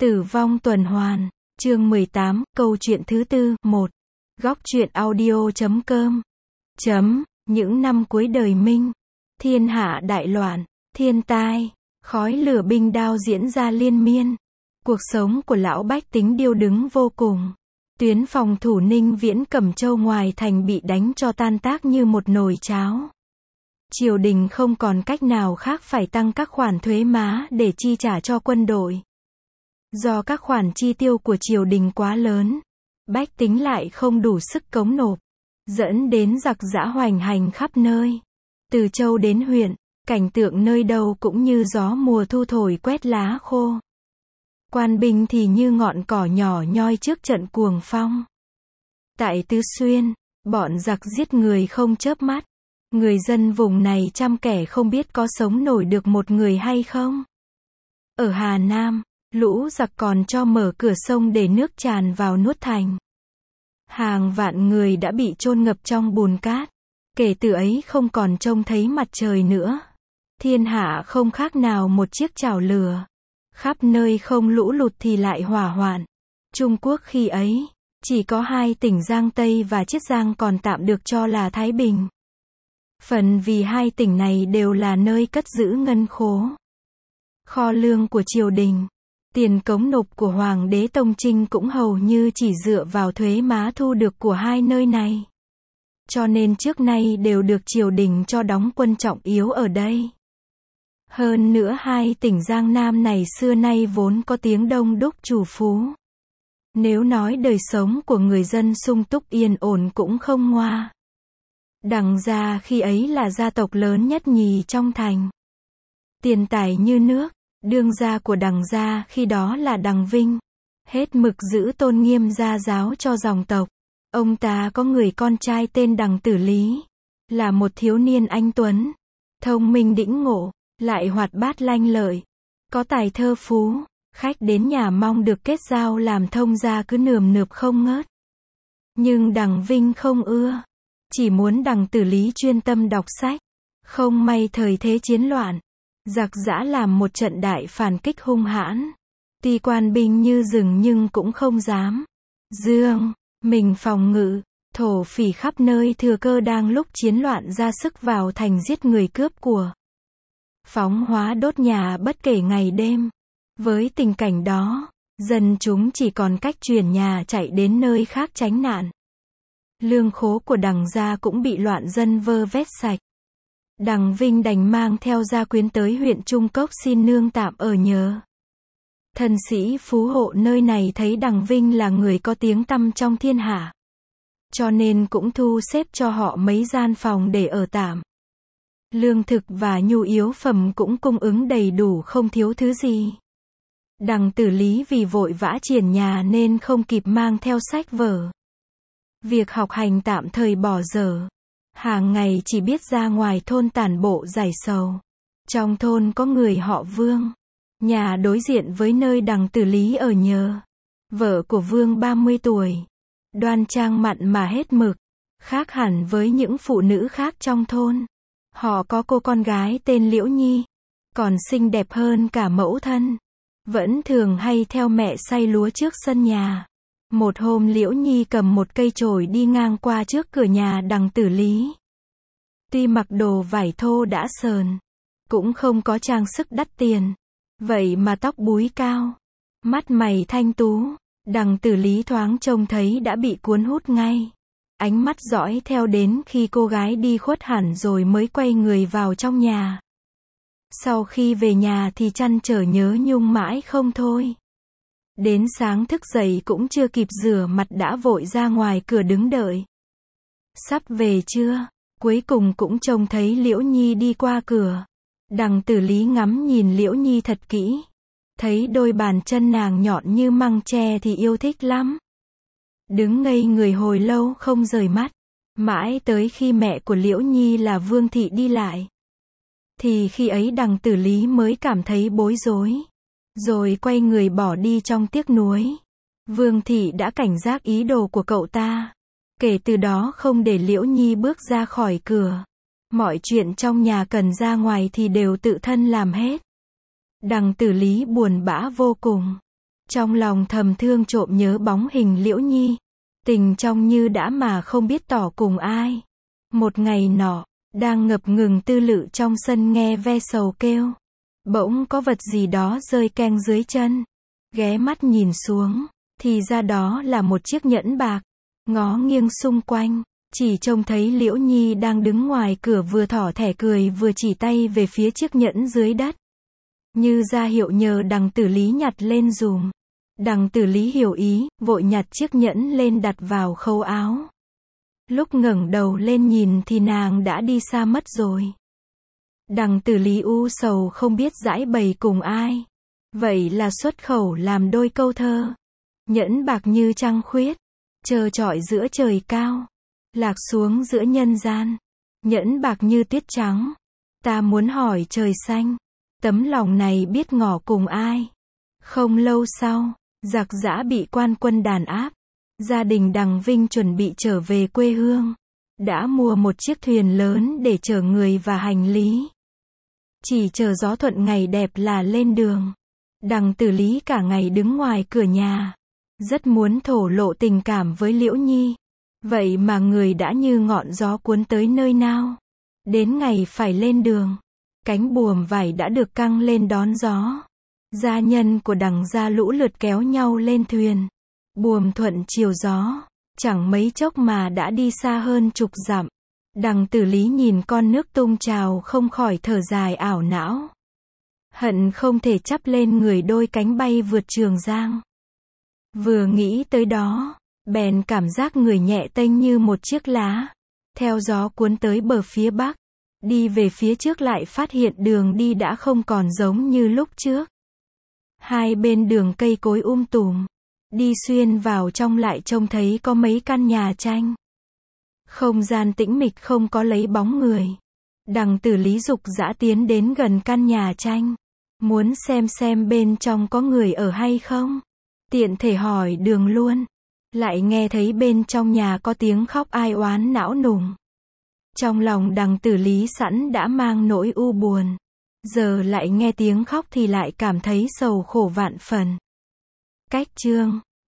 Tử vong tuần hoàn, chương 18, câu chuyện thứ tư, 1. Góc truyện audio.com. Những năm cuối đời Minh, thiên hạ đại loạn, thiên tai, khói lửa binh đao diễn ra liên miên. Cuộc sống của lão bách tính điêu đứng vô cùng. Tuyến phòng thủ Ninh Viễn Cẩm Châu ngoài thành bị đánh cho tan tác như một nồi cháo. Triều đình không còn cách nào khác phải tăng các khoản thuế má để chi trả cho quân đội. Do các khoản chi tiêu của triều đình quá lớn, bách tính lại không đủ sức cống nộp, dẫn đến giặc giã hoành hành khắp nơi. Từ châu đến huyện, cảnh tượng nơi đâu cũng như gió mùa thu thổi quét lá khô. Quan binh thì như ngọn cỏ nhỏ nhoi trước trận cuồng phong. Tại Tứ Xuyên, bọn giặc giết người không chớp mắt. Người dân vùng này trăm kẻ không biết có sống nổi được một người hay không. Ở Hà Nam, lũ giặc còn cho mở cửa sông để nước tràn vào nuốt thành. Hàng vạn người đã bị chôn ngập trong bùn cát. Kể từ ấy không còn trông thấy mặt trời nữa. Thiên hạ không khác nào một chiếc chảo lửa. Khắp nơi không lũ lụt thì lại hỏa hoạn. Trung Quốc khi ấy, chỉ có 2 tỉnh Giang Tây và Chiết Giang còn tạm được cho là Thái Bình. Phần vì 2 tỉnh này đều là nơi cất giữ ngân khố, kho lương của triều đình. Tiền cống nộp của Hoàng đế Tông Trinh cũng hầu như chỉ dựa vào thuế má thu được của 2 nơi này. Cho nên trước nay đều được triều đình cho đóng quân trọng yếu ở đây. Hơn nữa 2 tỉnh Giang Nam này xưa nay vốn có tiếng đông đúc chủ phú. Nếu nói đời sống của người dân sung túc yên ổn cũng không ngoa. Đằng gia khi ấy là gia tộc lớn nhất nhì trong thành. Tiền tài như nước, đương gia của Đằng gia khi đó là Đằng Vinh. Hết mực giữ tôn nghiêm gia giáo cho dòng tộc. Ông ta có người con trai tên Đằng Tử Lý. Là một thiếu niên anh tuấn, thông minh đĩnh ngộ, lại hoạt bát lanh lợi. Có tài thơ phú, khách đến nhà mong được kết giao làm thông gia cứ nườm nượp không ngớt. Nhưng Đằng Vinh không ưa. Chỉ muốn Đằng Tử Lý chuyên tâm đọc sách. Không may thời thế chiến loạn, giặc giã làm một trận đại phản kích hung hãn. Tuy quan binh như rừng nhưng cũng không dám dương mình phòng ngự. Thổ phỉ khắp nơi thừa cơ đang lúc chiến loạn ra sức vào thành giết người cướp của. Phóng hóa đốt nhà bất kể ngày đêm. Với tình cảnh đó, dân chúng chỉ còn cách chuyển nhà chạy đến nơi khác tránh nạn. Lương khố của Đằng gia cũng bị loạn dân vơ vét sạch. Đằng Vinh đành mang theo gia quyến tới huyện Trung Cốc xin nương tạm ở nhờ. Thần sĩ phú hộ nơi này thấy Đằng Vinh là người có tiếng tăm trong thiên hạ, cho nên cũng thu xếp cho họ mấy gian phòng để ở tạm. Lương thực và nhu yếu phẩm cũng cung ứng đầy đủ không thiếu thứ gì. Đằng Tử Lý vì vội vã triển nhà nên không kịp mang theo sách vở. Việc học hành tạm thời bỏ dở. Hàng ngày chỉ biết ra ngoài thôn tản bộ giải sầu. Trong thôn có người họ Vương. Nhà đối diện với nơi Đằng Tử Lý ở nhờ. Vợ của Vương 30 tuổi. Đoan trang mặn mà hết mực. Khác hẳn với những phụ nữ khác trong thôn. Họ có cô con gái tên Liễu Nhi. Còn xinh đẹp hơn cả mẫu thân. Vẫn thường hay theo mẹ xay lúa trước sân nhà. Một hôm Liễu Nhi cầm một cây chổi đi ngang qua trước cửa nhà Đằng Tử Lý. Tuy mặc đồ vải thô đã sờn, cũng không có trang sức đắt tiền. Vậy mà tóc búi cao, mắt mày thanh tú. Đằng Tử Lý thoáng trông thấy đã bị cuốn hút ngay. Ánh mắt dõi theo đến khi cô gái đi khuất hẳn rồi mới quay người vào trong nhà. Sau khi về nhà thì trăn trở nhớ nhung mãi không thôi. Đến sáng thức dậy cũng chưa kịp rửa mặt đã vội ra ngoài cửa đứng đợi. Sắp về trưa, cuối cùng cũng trông thấy Liễu Nhi đi qua cửa. Đằng Tử Lý ngắm nhìn Liễu Nhi thật kỹ. Thấy đôi bàn chân nàng nhọn như măng tre thì yêu thích lắm. Đứng ngây người hồi lâu không rời mắt. Mãi tới khi mẹ của Liễu Nhi là Vương Thị đi lại. Thì khi ấy Đằng Tử Lý mới cảm thấy bối rối. Rồi quay người bỏ đi trong tiếc nuối. Vương Thị đã cảnh giác ý đồ của cậu ta. Kể từ đó không để Liễu Nhi bước ra khỏi cửa. Mọi chuyện trong nhà cần ra ngoài thì đều tự thân làm hết. Đằng Tử Lý buồn bã vô cùng. Trong lòng thầm thương trộm nhớ bóng hình Liễu Nhi. Tình trong như đã mà không biết tỏ cùng ai. Một ngày nọ, đang ngập ngừng tư lự trong sân nghe ve sầu kêu. Bỗng có vật gì đó rơi keng dưới chân. Ghé mắt nhìn xuống, thì ra đó là một chiếc nhẫn bạc. Ngó nghiêng xung quanh, chỉ trông thấy Liễu Nhi đang đứng ngoài cửa vừa thỏ thẻ cười vừa chỉ tay về phía chiếc nhẫn dưới đất. Như ra hiệu nhờ đằng Tử Lý nhặt lên dùm. Đằng Tử Lý hiểu ý, vội nhặt chiếc nhẫn lên đặt vào khâu áo. Lúc ngẩng đầu lên nhìn thì nàng đã đi xa mất rồi. Đằng Tử Lý u sầu không biết giãi bày cùng ai. Vậy là xuất khẩu làm đôi câu thơ. Nhẫn bạc như trăng khuyết, trơ trọi giữa trời cao, lạc xuống giữa nhân gian. Nhẫn bạc như tuyết trắng, ta muốn hỏi trời xanh, tấm lòng này biết ngỏ cùng ai. Không lâu sau, giặc giã bị quan quân đàn áp. Gia đình đằng Vinh chuẩn bị trở về quê hương. Đã mua một chiếc thuyền lớn để chở người và hành lý. Chỉ chờ gió thuận ngày đẹp là lên đường. Đằng Tử Lý cả ngày đứng ngoài cửa nhà. Rất muốn thổ lộ tình cảm với Liễu Nhi. Vậy mà người đã như ngọn gió cuốn tới nơi nào. Đến ngày phải lên đường, cánh buồm vải đã được căng lên đón gió. Gia nhân của đằng gia lũ lượt kéo nhau lên thuyền. Buồm thuận chiều gió, chẳng mấy chốc mà đã đi xa hơn chục dặm. Đằng Tử Lý nhìn con nước tung trào không khỏi thở dài ảo não. Hận không thể chắp lên người đôi cánh bay vượt Trường Giang. Vừa nghĩ tới đó, bèn cảm giác người nhẹ tênh như một chiếc lá. Theo gió cuốn tới bờ phía bắc. Đi về phía trước lại phát hiện đường đi đã không còn giống như lúc trước. Hai bên đường cây cối tùm. Đi xuyên vào trong lại trông thấy có mấy căn nhà tranh. Không gian tĩnh mịch không có lấy bóng người. Đằng Tử Lý dục dã tiến đến gần căn nhà tranh. Muốn xem bên trong có người ở hay không. Tiện thể hỏi đường luôn. Lại nghe thấy bên trong nhà có tiếng khóc ai oán não nùng. Trong lòng đằng Tử Lý sẵn đã mang nỗi u buồn. Giờ lại nghe tiếng khóc thì lại cảm thấy sầu khổ vạn phần. Cách chương